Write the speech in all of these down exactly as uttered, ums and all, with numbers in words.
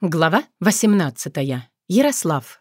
Глава восемнадцатая. Ярослав.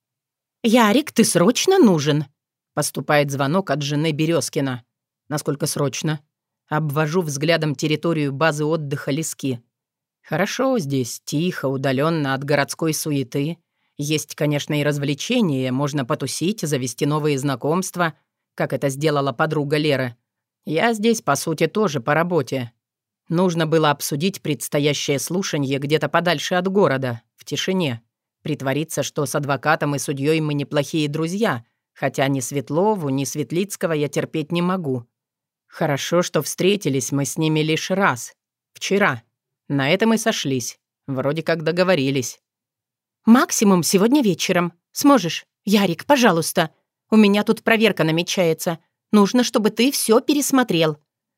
«Ярик, ты срочно нужен!» Поступает звонок от жены Березкина. Насколько срочно? Обвожу взглядом территорию базы отдыха Лески. Хорошо здесь, тихо, удаленно от городской суеты. Есть, конечно, и развлечения, можно потусить, завести новые знакомства, как это сделала подруга Леры. Я здесь, по сути, тоже по работе. Нужно было обсудить предстоящее слушание где-то подальше от города, в тишине. Притвориться, что с адвокатом и судьей мы неплохие друзья, хотя ни Светлову, ни Светлицкого я терпеть не могу. Хорошо, что встретились мы с ними лишь раз. Вчера. На этом и сошлись. Вроде как договорились. «Максимум сегодня вечером. Сможешь? Ярик, пожалуйста. У меня тут проверка намечается. Нужно, чтобы ты все пересмотрел».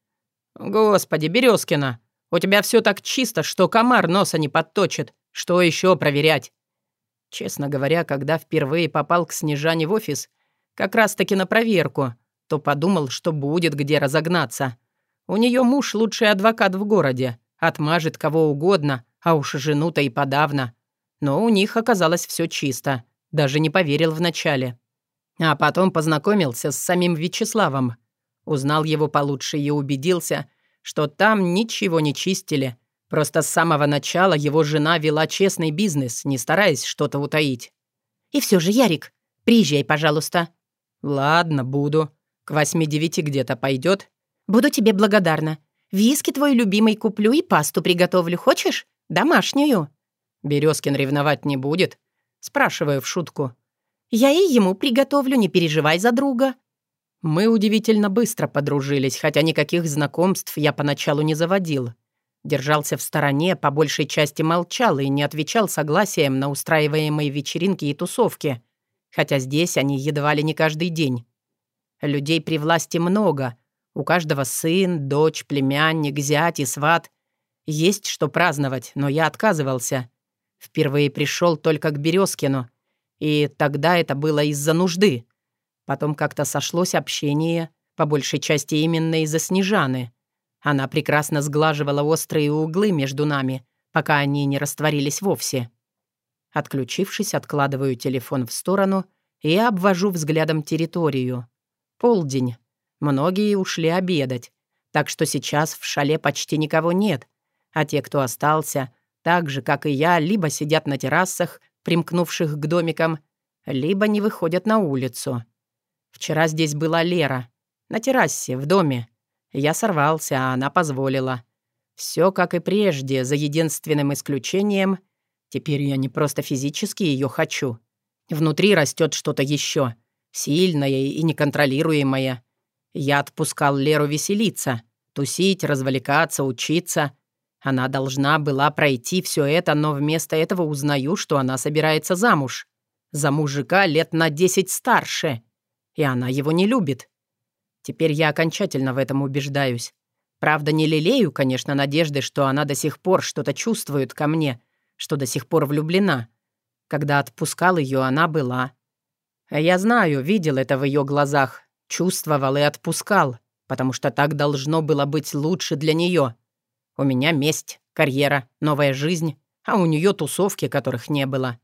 «Господи, Березкина, у тебя все так чисто, что комар носа не подточит. Что еще проверять?» Честно говоря, когда впервые попал к Снежане в офис, как раз-таки на проверку, то подумал, что будет где разогнаться. У нее муж лучший адвокат в городе, отмажет кого угодно, а уж жену-то и подавно. Но у них оказалось все чисто, даже не поверил вначале. А потом познакомился с самим Вячеславом. Узнал его получше и убедился, что там ничего не чистили. Просто с самого начала его жена вела честный бизнес, не стараясь что-то утаить. «И все же, Ярик, приезжай, пожалуйста». «Ладно, буду. К восьми-девяти где-то пойдет?» «Буду тебе благодарна. Виски твой любимый куплю и пасту приготовлю. Хочешь? Домашнюю». Березкин ревновать не будет? Спрашиваю в шутку. «Я и ему приготовлю, не переживай за друга». Мы удивительно быстро подружились, хотя никаких знакомств я поначалу не заводил. Держался в стороне, по большей части молчал и не отвечал согласием на устраиваемые вечеринки и тусовки, хотя здесь они едва ли не каждый день. Людей при власти много, у каждого сын, дочь, племянник, зять и сват. Есть что праздновать, но я отказывался. Впервые пришел только к Березкину, и тогда это было из-за нужды. Потом как-то сошлось общение, по большей части именно из-за Снежаны. Она прекрасно сглаживала острые углы между нами, пока они не растворились вовсе. Отключившись, откладываю телефон в сторону и обвожу взглядом территорию. Полдень. Многие ушли обедать, так что сейчас в шале почти никого нет, а те, кто остался, так же, как и я, либо сидят на террасах, примкнувших к домикам, либо не выходят на улицу. Вчера здесь была Лера. На террасе, в доме. Я сорвался, а она позволила. Все как и прежде, за единственным исключением. Теперь я не просто физически ее хочу. Внутри растет что-то еще. Сильное и неконтролируемое. Я отпускал Леру веселиться. Тусить, развлекаться, учиться. Она должна была пройти все это, но вместо этого узнаю, что она собирается замуж. За мужика лет на десять старше. И она его не любит. Теперь я окончательно в этом убеждаюсь. Правда, не лелею, конечно, надежды, что она до сих пор что-то чувствует ко мне, что до сих пор влюблена. Когда отпускал ее, она была. А я знаю, видел это в ее глазах, чувствовал и отпускал, потому что так должно было быть лучше для нее. У меня месть, карьера, новая жизнь, а у нее тусовки, которых не было.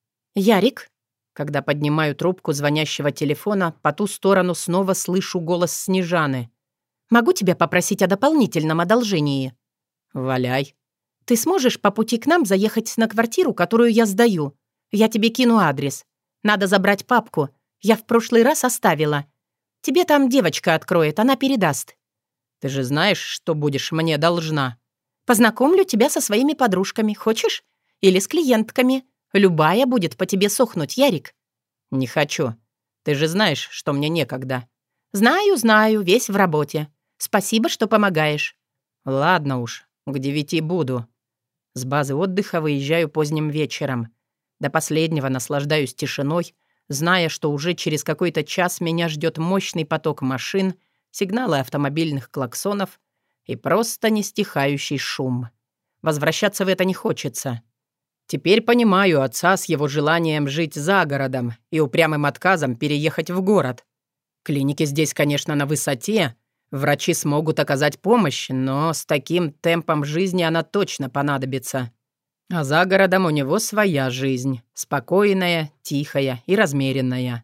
«Ярик?» Когда поднимаю трубку звонящего телефона, по ту сторону снова слышу голос Снежаны. «Могу тебя попросить о дополнительном одолжении?» «Валяй». «Ты сможешь по пути к нам заехать на квартиру, которую я сдаю? Я тебе кину адрес. Надо забрать папку. Я в прошлый раз оставила. Тебе там девочка откроет, она передаст». «Ты же знаешь, что будешь мне должна». «Познакомлю тебя со своими подружками. Хочешь? Или с клиентками. Любая будет по тебе сохнуть, Ярик». «Не хочу. Ты же знаешь, что мне некогда». «Знаю, знаю, весь в работе. Спасибо, что помогаешь». «Ладно уж, к девяти буду». С базы отдыха выезжаю поздним вечером. До последнего наслаждаюсь тишиной, зная, что уже через какой-то час меня ждет мощный поток машин, сигналы автомобильных клаксонов и просто нестихающий шум. Возвращаться в это не хочется. Теперь понимаю отца с его желанием жить за городом и упрямым отказом переехать в город. Клиники здесь, конечно, на высоте, врачи смогут оказать помощь, но с таким темпом жизни она точно понадобится. А за городом у него своя жизнь. Спокойная, тихая и размеренная.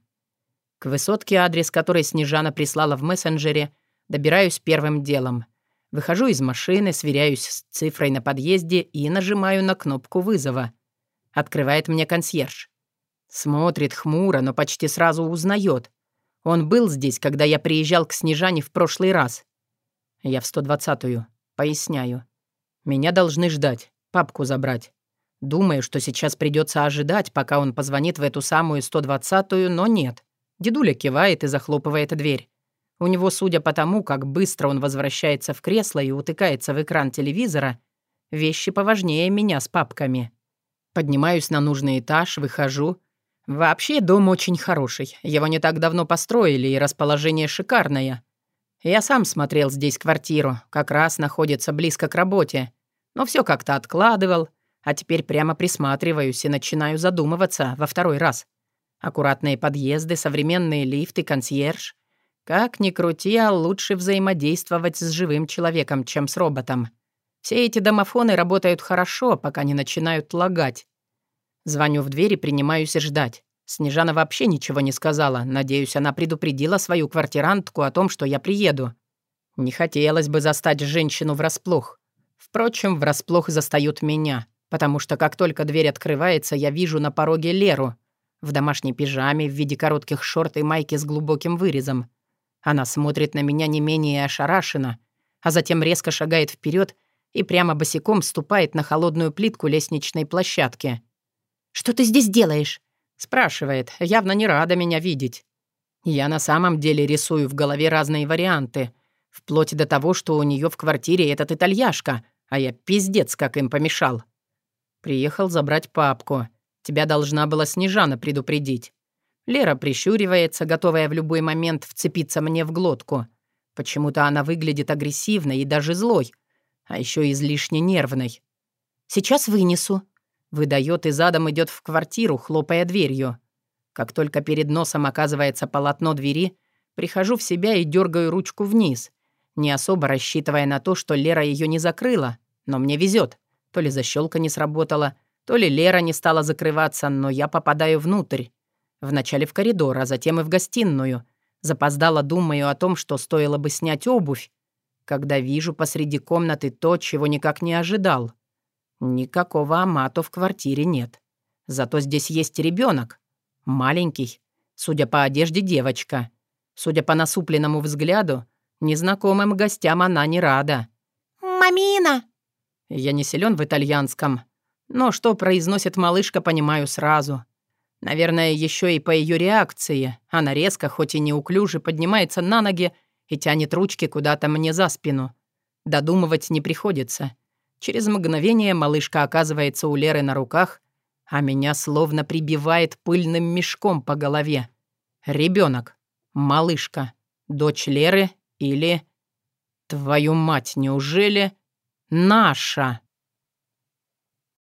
К высотке, адрес которой Снежана прислала в мессенджере, добираюсь первым делом. Выхожу из машины, сверяюсь с цифрой на подъезде и нажимаю на кнопку вызова. Открывает мне консьерж. Смотрит хмуро, но почти сразу узнает. Он был здесь, когда я приезжал к Снежане в прошлый раз. Я в сто двадцатую. Поясняю. Меня должны ждать, папку забрать. Думаю, что сейчас придется ожидать, пока он позвонит в эту самую сто двадцатую, но нет. Дедуля кивает и захлопывает дверь. У него, судя по тому, как быстро он возвращается в кресло и утыкается в экран телевизора, вещи поважнее меня с папками. Поднимаюсь на нужный этаж, выхожу. Вообще дом очень хороший. Его не так давно построили, и расположение шикарное. Я сам смотрел здесь квартиру, как раз находится близко к работе. Но все как-то откладывал, а теперь прямо присматриваюсь и начинаю задумываться во второй раз. Аккуратные подъезды, современные лифты, консьерж. Как ни крути, а лучше взаимодействовать с живым человеком, чем с роботом. Все эти домофоны работают хорошо, пока не начинают лагать. Звоню в дверь и принимаюсь ждать. Снежана вообще ничего не сказала. Надеюсь, она предупредила свою квартирантку о том, что я приеду. Не хотелось бы застать женщину врасплох. Впрочем, врасплох застают меня, потому что как только дверь открывается, я вижу на пороге Леру в домашней пижаме в виде коротких шорт и майки с глубоким вырезом. Она смотрит на меня не менее ошарашенно, а затем резко шагает вперед и прямо босиком ступает на холодную плитку лестничной площадки. «Что ты здесь делаешь?» — спрашивает, явно не рада меня видеть. Я на самом деле рисую в голове разные варианты, вплоть до того, что у нее в квартире этот итальяшка, а я пиздец как им помешал. Приехал забрать папку. Тебя должна была Снежана предупредить. Лера прищуривается, готовая в любой момент вцепиться мне в глотку. Почему-то она выглядит агрессивной и даже злой, а еще излишне нервной. «Сейчас вынесу», — выдает и задом идет в квартиру, хлопая дверью. Как только перед носом оказывается полотно двери, прихожу в себя и дергаю ручку вниз, не особо рассчитывая на то, что Лера ее не закрыла, но мне везет. То ли защелка не сработала, то ли Лера не стала закрываться, но я попадаю внутрь. Вначале в коридор, а затем и в гостиную. Запоздало думаю о том, что стоило бы снять обувь, когда вижу посреди комнаты то, чего никак не ожидал. Никакого Амато в квартире нет. Зато здесь есть ребенок. Маленький. Судя по одежде, девочка. Судя по насупленному взгляду, незнакомым гостям она не рада. «Мамина!» Я не силен в итальянском, но что произносит малышка, понимаю сразу. Наверное, еще и по ее реакции. Она резко, хоть и неуклюже, поднимается на ноги и тянет ручки куда-то мне за спину. Додумывать не приходится. Через мгновение малышка оказывается у Леры на руках, а меня словно прибивает пыльным мешком по голове. Ребенок, малышка, дочь Леры или... Твою мать, неужели... Наша!